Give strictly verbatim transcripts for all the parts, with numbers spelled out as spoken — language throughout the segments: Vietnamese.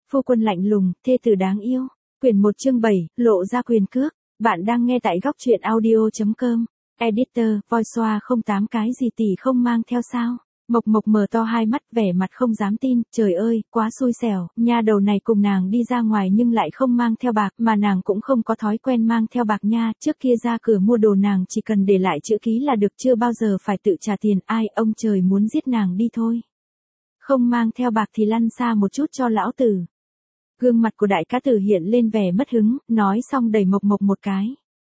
Phu quân lạnh lùng, thê tử đáng yêu. Quyển một chương bảy, lộ ra quyền cước. Bạn đang nghe tại góc truyện audio chấm com. Editor, Voice không tám cái gì tỷ không mang theo sao? Mộc Mộc mở to hai mắt vẻ mặt không dám tin, trời ơi, quá xui xẻo, nha đầu này cùng nàng đi ra ngoài nhưng lại không mang theo bạc, mà nàng cũng không có thói quen mang theo bạc nha, trước kia ra cửa mua đồ nàng chỉ cần để lại chữ ký là được, chưa bao giờ phải tự trả tiền, ai, ông trời muốn giết nàng đi thôi. Không mang theo bạc thì lăn xa một chút cho lão tử. Gương mặt của đại cá tử hiện lên vẻ mất hứng, nói xong đẩy Mộc Mộc một cái.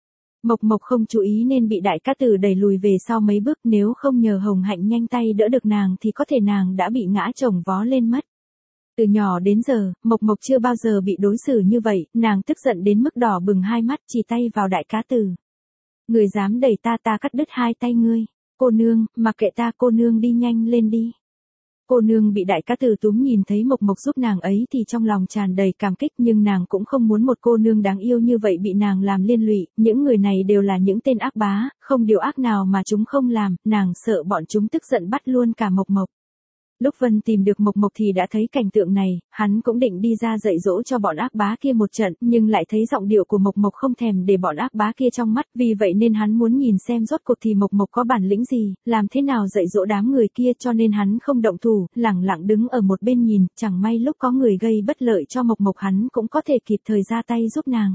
Mộc Mộc không chú ý nên bị đại cá tử đẩy lùi về sau mấy bước, nếu không nhờ Hồng Hạnh nhanh tay đỡ được nàng thì có thể nàng đã bị ngã chồng vó lên mất. Từ nhỏ đến giờ, Mộc Mộc chưa bao giờ bị đối xử như vậy, nàng tức giận đến mức đỏ bừng hai mắt, chỉ tay vào đại cá tử. Người dám đẩy ta, ta cắt đứt hai tay ngươi. Cô nương, mặc kệ ta, cô nương đi nhanh lên đi. Cô nương bị đại cá tử túm, nhìn thấy Mộc Mộc giúp nàng ấy thì trong lòng tràn đầy cảm kích, nhưng nàng cũng không muốn một cô nương đáng yêu như vậy bị nàng làm liên lụy, những người này đều là những tên ác bá, không điều ác nào mà chúng không làm, nàng sợ bọn chúng tức giận bắt luôn cả Mộc Mộc. Lúc Vân tìm được Mộc Mộc thì đã thấy cảnh tượng này, hắn cũng định đi ra dạy dỗ cho bọn ác bá kia một trận, nhưng lại thấy giọng điệu của Mộc Mộc không thèm để bọn ác bá kia trong mắt, vì vậy nên hắn muốn nhìn xem rốt cuộc thì Mộc Mộc có bản lĩnh gì, làm thế nào dạy dỗ đám người kia, cho nên hắn không động thủ, lẳng lặng đứng ở một bên nhìn, chẳng may lúc có người gây bất lợi cho Mộc Mộc hắn cũng có thể kịp thời ra tay giúp nàng.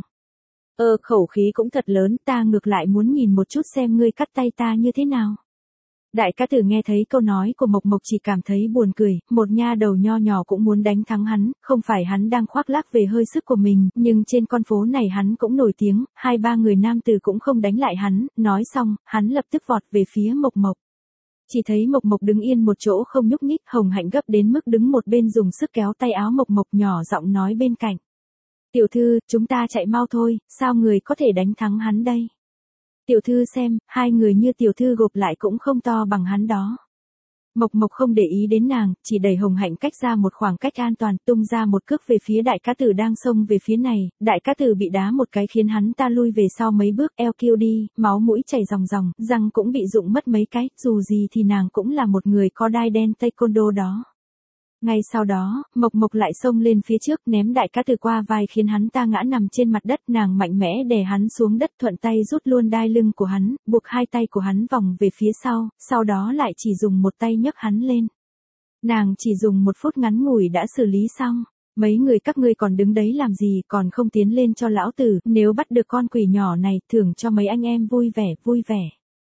Ơ khẩu khí cũng thật lớn, ta ngược lại muốn nhìn một chút xem ngươi cắt tay ta như thế nào. Đại cá tử nghe thấy câu nói của Mộc Mộc chỉ cảm thấy buồn cười, một nha đầu nho nhỏ cũng muốn đánh thắng hắn, không phải hắn đang khoác lác về hơi sức của mình, nhưng trên con phố này hắn cũng nổi tiếng, hai ba người nam tử cũng không đánh lại hắn, nói xong, hắn lập tức vọt về phía Mộc Mộc. Chỉ thấy Mộc Mộc đứng yên một chỗ không nhúc nhích, Hồng Hạnh gấp đến mức đứng một bên dùng sức kéo tay áo Mộc Mộc, nhỏ giọng nói bên cạnh. Tiểu thư, chúng ta chạy mau thôi, sao người có thể đánh thắng hắn đây? Tiểu thư xem, hai người như tiểu thư gộp lại cũng không to bằng hắn đó. Mộc Mộc không để ý đến nàng, chỉ đẩy Hồng Hạnh cách ra một khoảng cách an toàn, tung ra một cước về phía đại cá tử đang xông về phía này, đại cá tử bị đá một cái khiến hắn ta lui về sau mấy bước, eo kêu đi, máu mũi chảy ròng ròng, răng cũng bị rụng mất mấy cái, dù gì thì nàng cũng là một người có đai đen taekwondo đó. Ngay sau đó, Mộc Mộc lại xông lên phía trước, ném đại cá tử qua vai khiến hắn ta ngã nằm trên mặt đất, nàng mạnh mẽ đè hắn xuống đất, thuận tay rút luôn đai lưng của hắn, buộc hai tay của hắn vòng về phía sau, sau đó lại chỉ dùng một tay nhấc hắn lên. Nàng chỉ dùng một phút ngắn ngủi đã xử lý xong. Mấy người các ngươi còn đứng đấy làm gì, còn không tiến lên cho lão tử, nếu bắt được con quỷ nhỏ này, thưởng cho mấy anh em vui vẻ, vui vẻ.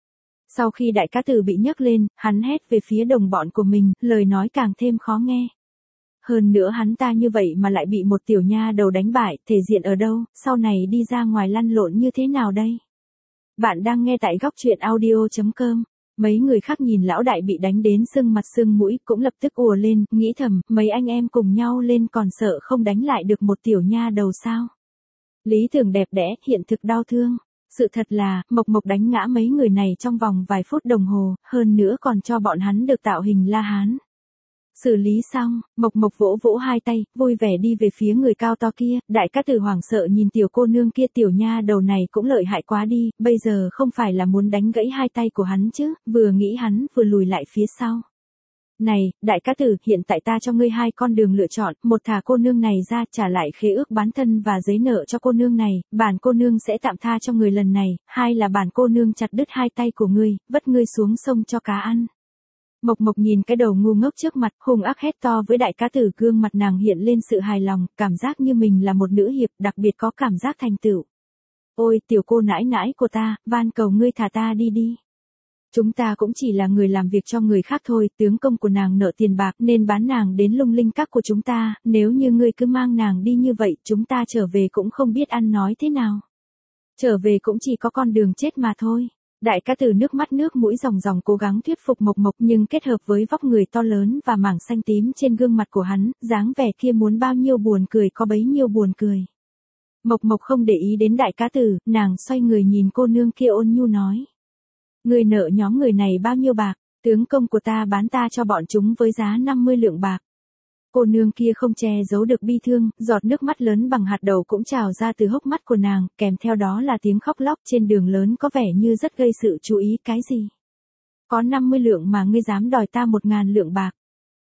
Sau khi đại cá tử bị nhấc lên, hắn hét về phía đồng bọn của mình, lời nói càng thêm khó nghe. Hơn nữa hắn ta như vậy mà lại bị một tiểu nha đầu đánh bại, thể diện ở đâu, sau này đi ra ngoài lăn lộn như thế nào đây? Bạn đang nghe tại góc truyện audio chấm com. Mấy người khác nhìn lão đại bị đánh đến sưng mặt sưng mũi cũng lập tức ùa lên, nghĩ thầm, mấy anh em cùng nhau lên còn sợ không đánh lại được một tiểu nha đầu sao? Lý tưởng đẹp đẽ, hiện thực đau thương. Sự thật là, Mộc Mộc đánh ngã mấy người này trong vòng vài phút đồng hồ, hơn nữa còn cho bọn hắn được tạo hình La Hán. Xử lý xong, Mộc Mộc vỗ vỗ hai tay, vui vẻ đi về phía người cao to kia, đại cá tử hoảng sợ nhìn tiểu cô nương kia, tiểu nha đầu này cũng lợi hại quá đi, bây giờ không phải là muốn đánh gãy hai tay của hắn chứ, vừa nghĩ hắn vừa lùi lại phía sau. Này, đại cá tử, hiện tại ta cho ngươi hai con đường lựa chọn, một thả cô nương này ra, trả lại khế ước bán thân và giấy nợ cho cô nương này, bản cô nương sẽ tạm tha cho người lần này, hai là bản cô nương chặt đứt hai tay của ngươi, vất ngươi xuống sông cho cá ăn. Mộc Mộc nhìn cái đầu ngu ngốc trước mặt, hung ác hét to với đại cá tử, gương mặt nàng hiện lên sự hài lòng, cảm giác như mình là một nữ hiệp, đặc biệt có cảm giác thành tựu. Ôi, tiểu cô nãi nãi của ta, van cầu ngươi thả ta đi đi. Chúng ta cũng chỉ là người làm việc cho người khác thôi, tướng công của nàng nợ tiền bạc nên bán nàng đến Lung Linh Các của chúng ta, nếu như ngươi cứ mang nàng đi như vậy, chúng ta trở về cũng không biết ăn nói thế nào. Trở về cũng chỉ có con đường chết mà thôi. Đại cá tử nước mắt nước mũi ròng ròng cố gắng thuyết phục Mộc Mộc, nhưng kết hợp với vóc người to lớn và mảng xanh tím trên gương mặt của hắn, dáng vẻ kia muốn bao nhiêu buồn cười có bấy nhiêu buồn cười. Mộc Mộc không để ý đến đại cá tử, nàng xoay người nhìn cô nương kia ôn nhu nói. Người nợ nhóm người này bao nhiêu bạc, tướng công của ta bán ta cho bọn chúng với giá năm mươi lượng bạc. Cô nương kia không che giấu được bi thương, giọt nước mắt lớn bằng hạt đậu cũng trào ra từ hốc mắt của nàng, kèm theo đó là tiếng khóc lóc trên đường lớn có vẻ như rất gây sự chú ý. Cái gì? Có năm mươi lượng mà ngươi dám đòi ta một ngàn lượng bạc.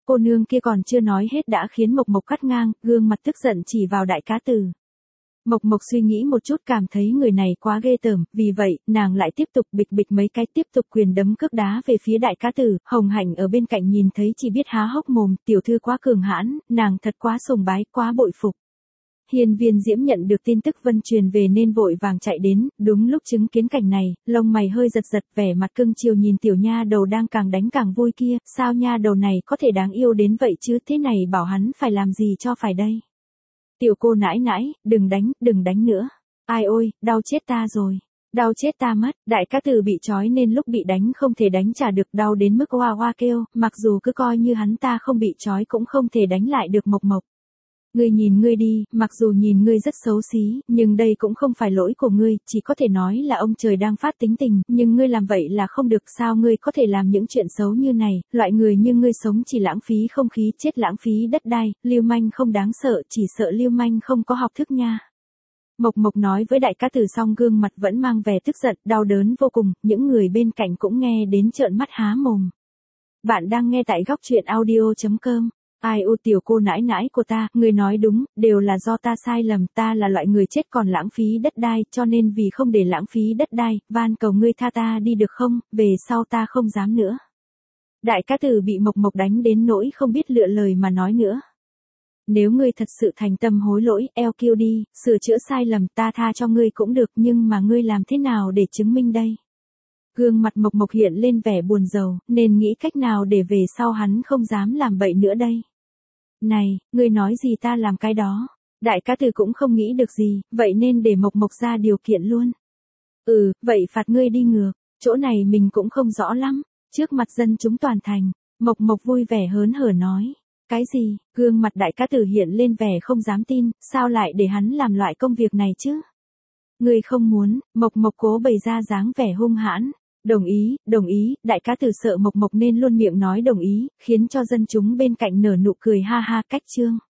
Cô nương kia còn chưa nói hết đã khiến Mộc Mộc cắt ngang, gương mặt tức giận chỉ vào Đại Cá Tử. Mộc Mộc suy nghĩ một chút cảm thấy người này quá ghê tởm, vì vậy, nàng lại tiếp tục bịch bịch mấy cái tiếp tục quyền đấm cước đá về phía Đại Cá Tử. Hồng Hạnh ở bên cạnh nhìn thấy chỉ biết há hốc mồm, tiểu thư quá cường hãn, nàng thật quá sùng bái, quá bội phục. Hiên Viên Diễm nhận được tin tức Vân truyền về nên vội vàng chạy đến, đúng lúc chứng kiến cảnh này, lông mày hơi giật giật, vẻ mặt cưng chiều nhìn tiểu nha đầu đang càng đánh càng vui kia, sao nha đầu này có thể đáng yêu đến vậy chứ, thế này bảo hắn phải làm gì cho phải đây. Tiểu cô nãi nãi, đừng đánh, đừng đánh nữa. Ai ôi, đau chết ta rồi. Đau chết ta mất, Đại Cá Tử bị trói nên lúc bị đánh không thể đánh trả được, đau đến mức oa oa kêu, mặc dù cứ coi như hắn ta không bị trói cũng không thể đánh lại được Mộc Mộc. Ngươi nhìn ngươi đi, mặc dù nhìn ngươi rất xấu xí, nhưng đây cũng không phải lỗi của ngươi, chỉ có thể nói là ông trời đang phát tính tình, nhưng ngươi làm vậy là không được, sao ngươi có thể làm những chuyện xấu như này, loại người như ngươi sống chỉ lãng phí không khí, chết lãng phí đất đai, lưu manh không đáng sợ, chỉ sợ lưu manh không có học thức nha. Mộc Mộc nói với Đại Cá Tử xong gương mặt vẫn mang vẻ tức giận, đau đớn vô cùng, những người bên cạnh cũng nghe đến trợn mắt há mồm. Bạn đang nghe tại góc truyện audio chấm com. Ai u tiểu cô nãi nãi của ta, người nói đúng, đều là do ta sai lầm, ta là loại người chết còn lãng phí đất đai, cho nên vì không để lãng phí đất đai, van cầu ngươi tha ta đi được không, về sau ta không dám nữa. Đại Cá Tử bị Mộc Mộc đánh đến nỗi không biết lựa lời mà nói nữa. Nếu ngươi thật sự thành tâm hối lỗi, eo kiêu đi, sửa chữa sai lầm, ta tha cho ngươi cũng được, nhưng mà ngươi làm thế nào để chứng minh đây? Gương mặt Mộc Mộc hiện lên vẻ buồn rầu, nên nghĩ cách nào để về sau hắn không dám làm bậy nữa đây. Này, ngươi nói gì ta làm cái đó. Đại Cá Tử cũng không nghĩ được gì, vậy nên để Mộc Mộc ra điều kiện luôn. Ừ, vậy phạt ngươi đi ngược, chỗ này mình cũng không rõ lắm. Trước mặt dân chúng toàn thành, Mộc Mộc vui vẻ hớn hở nói. Cái gì, gương mặt Đại Cá Tử hiện lên vẻ không dám tin, sao lại để hắn làm loại công việc này chứ? Ngươi không muốn, Mộc Mộc cố bày ra dáng vẻ hung hãn. Đồng ý, đồng ý, Đại Cá Tử sợ Mộc Mộc nên luôn miệng nói đồng ý, khiến cho dân chúng bên cạnh nở nụ cười ha ha cách chương.